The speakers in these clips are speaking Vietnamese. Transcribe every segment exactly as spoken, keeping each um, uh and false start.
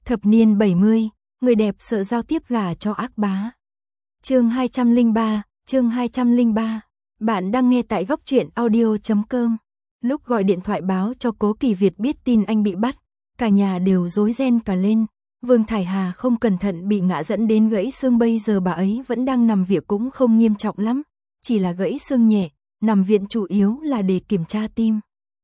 Thập niên bảy mươi, người đẹp sợ giao tiếp gả cho ác bá. Chương hai trăm lẻ ba, chương hai trăm lẻ ba. Bạn đang nghe tại góc truyện audio chấm com. Lúc gọi điện thoại báo cho Cố Kỳ Việt biết tin anh bị bắt, cả nhà đều rối ren cả lên. Vương Thải Hà không cẩn thận bị ngã dẫn đến gãy xương, bây giờ bà ấy vẫn đang nằm viện, cũng không nghiêm trọng lắm, chỉ là gãy xương nhẹ, nằm viện chủ yếu là để kiểm tra tim.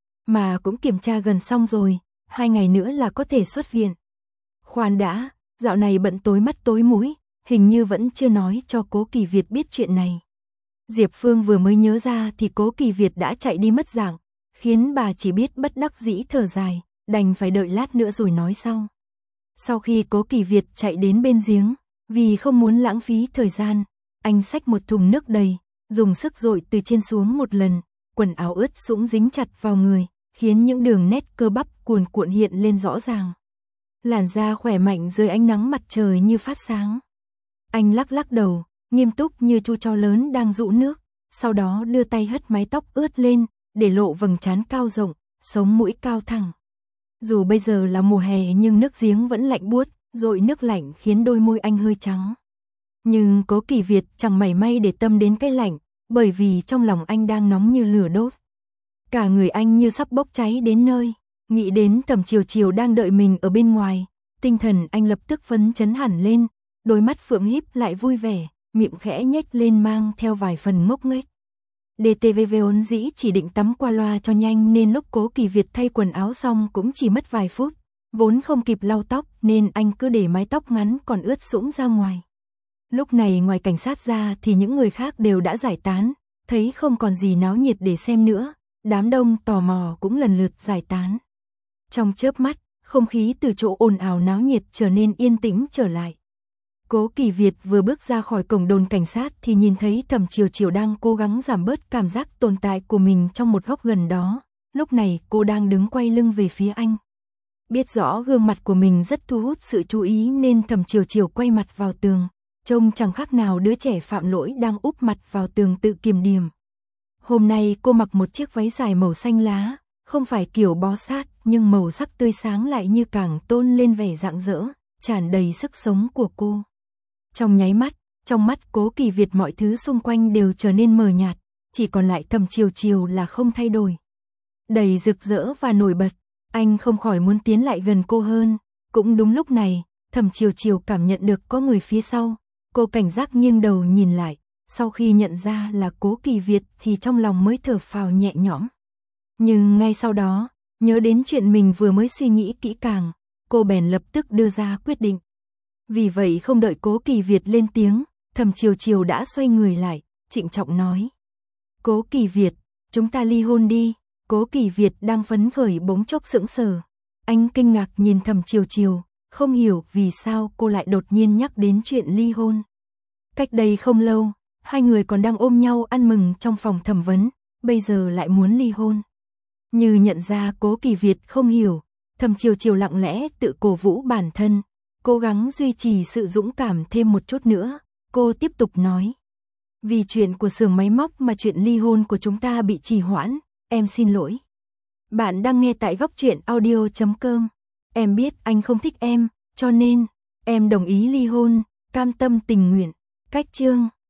Mà cũng kiểm tra gần xong rồi, hai ngày nữa là có thể xuất viện. Khoan đã, dạo này bận tối mắt tối mũi, hình như vẫn chưa nói cho Cố Kỳ Việt biết chuyện này. Diệp Phương vừa mới nhớ ra thì Cố Kỳ Việt đã chạy đi mất dạng, khiến bà chỉ biết bất đắc dĩ thở dài, đành phải đợi lát nữa rồi nói sau. Sau khi Cố Kỳ Việt chạy đến bên giếng, vì không muốn lãng phí thời gian, anh xách một thùng nước đầy, dùng sức dội từ trên xuống một lần, quần áo ướt sũng dính chặt vào người, khiến những đường nét cơ bắp cuồn cuộn hiện lên rõ ràng. Làn da khỏe mạnh dưới ánh nắng mặt trời như phát sáng. Anh lắc lắc đầu, nghiêm túc như chu chó lớn đang dụ nước, sau đó đưa tay hất mái tóc ướt lên, để lộ vầng trán cao rộng, sống mũi cao thẳng. Dù bây giờ là mùa hè nhưng nước giếng vẫn lạnh buốt, dội nước lạnh khiến đôi môi anh hơi trắng. Nhưng Cố Kỳ Việt chẳng mảy may để tâm đến cái lạnh, bởi vì trong lòng anh đang nóng như lửa đốt. Cả người anh như sắp bốc cháy đến nơi, nghĩ đến Thẩm Chiều Chiều đang đợi mình ở bên ngoài, tinh thần anh lập tức phấn chấn hẳn lên, đôi mắt phượng híp lại vui vẻ, miệng khẽ nhếch lên mang theo vài phần ngốc nghếch. đê tê vê vốn dĩ chỉ định tắm qua loa cho nhanh nên lúc Cố Kỳ Việt thay quần áo xong cũng chỉ mất vài phút, vốn không kịp lau tóc nên anh cứ để mái tóc ngắn còn ướt sũng ra ngoài. Lúc này ngoài cảnh sát ra thì những người khác đều đã giải tán, thấy không còn gì náo nhiệt để xem nữa, đám đông tò mò cũng lần lượt giải tán. Trong chớp mắt, không khí từ chỗ ồn ào náo nhiệt trở nên yên tĩnh trở lại. Cố Kỳ Việt vừa bước ra khỏi cổng đồn cảnh sát thì nhìn thấy Thẩm Chiều Chiều đang cố gắng giảm bớt cảm giác tồn tại của mình trong một góc gần đó. Lúc này cô đang đứng quay lưng về phía anh. Biết rõ gương mặt của mình rất thu hút sự chú ý nên Thẩm Chiều Chiều quay mặt vào tường, trông chẳng khác nào đứa trẻ phạm lỗi đang úp mặt vào tường tự kiềm điềm. Hôm nay cô mặc một chiếc váy dài màu xanh lá, không phải kiểu bó sát nhưng màu sắc tươi sáng lại như càng tôn lên vẻ rạng rỡ, tràn đầy sức sống của cô. Trong nháy mắt, trong mắt Cố Kỳ Việt mọi thứ xung quanh đều trở nên mờ nhạt, chỉ còn lại Thẩm Chiều Chiều là không thay đổi. Đầy rực rỡ và nổi bật, anh không khỏi muốn tiến lại gần cô hơn. Cũng đúng lúc này, Thẩm Chiều Chiều cảm nhận được có người phía sau, cô cảnh giác nghiêng đầu nhìn lại, sau khi nhận ra là Cố Kỳ Việt thì trong lòng mới thở phào nhẹ nhõm. Nhưng ngay sau đó, nhớ đến chuyện mình vừa mới suy nghĩ kỹ càng, cô bèn lập tức đưa ra quyết định. Vì vậy không đợi Cố Kỳ Việt lên tiếng, Thẩm Chiều Chiều đã xoay người lại, trịnh trọng nói. Cố Kỳ Việt, chúng ta ly hôn đi. Cố Kỳ Việt đang phấn khởi bỗng chốc sững sờ. Anh kinh ngạc nhìn Thẩm Chiều Chiều, không hiểu vì sao cô lại đột nhiên nhắc đến chuyện ly hôn. Cách đây không lâu, hai người còn đang ôm nhau ăn mừng trong phòng thẩm vấn, bây giờ lại muốn ly hôn. Như nhận ra Cố Kỳ Việt không hiểu, Thẩm Chiều Chiều lặng lẽ tự cổ vũ bản thân, cố gắng duy trì sự dũng cảm thêm một chút nữa. Cô tiếp tục nói. Vì chuyện của xưởng máy móc mà chuyện ly hôn của chúng ta bị trì hoãn, em xin lỗi. Bạn đang nghe tại góc truyện audio chấm com. Em biết anh không thích em, cho nên em đồng ý ly hôn, cam tâm tình nguyện. Cách chương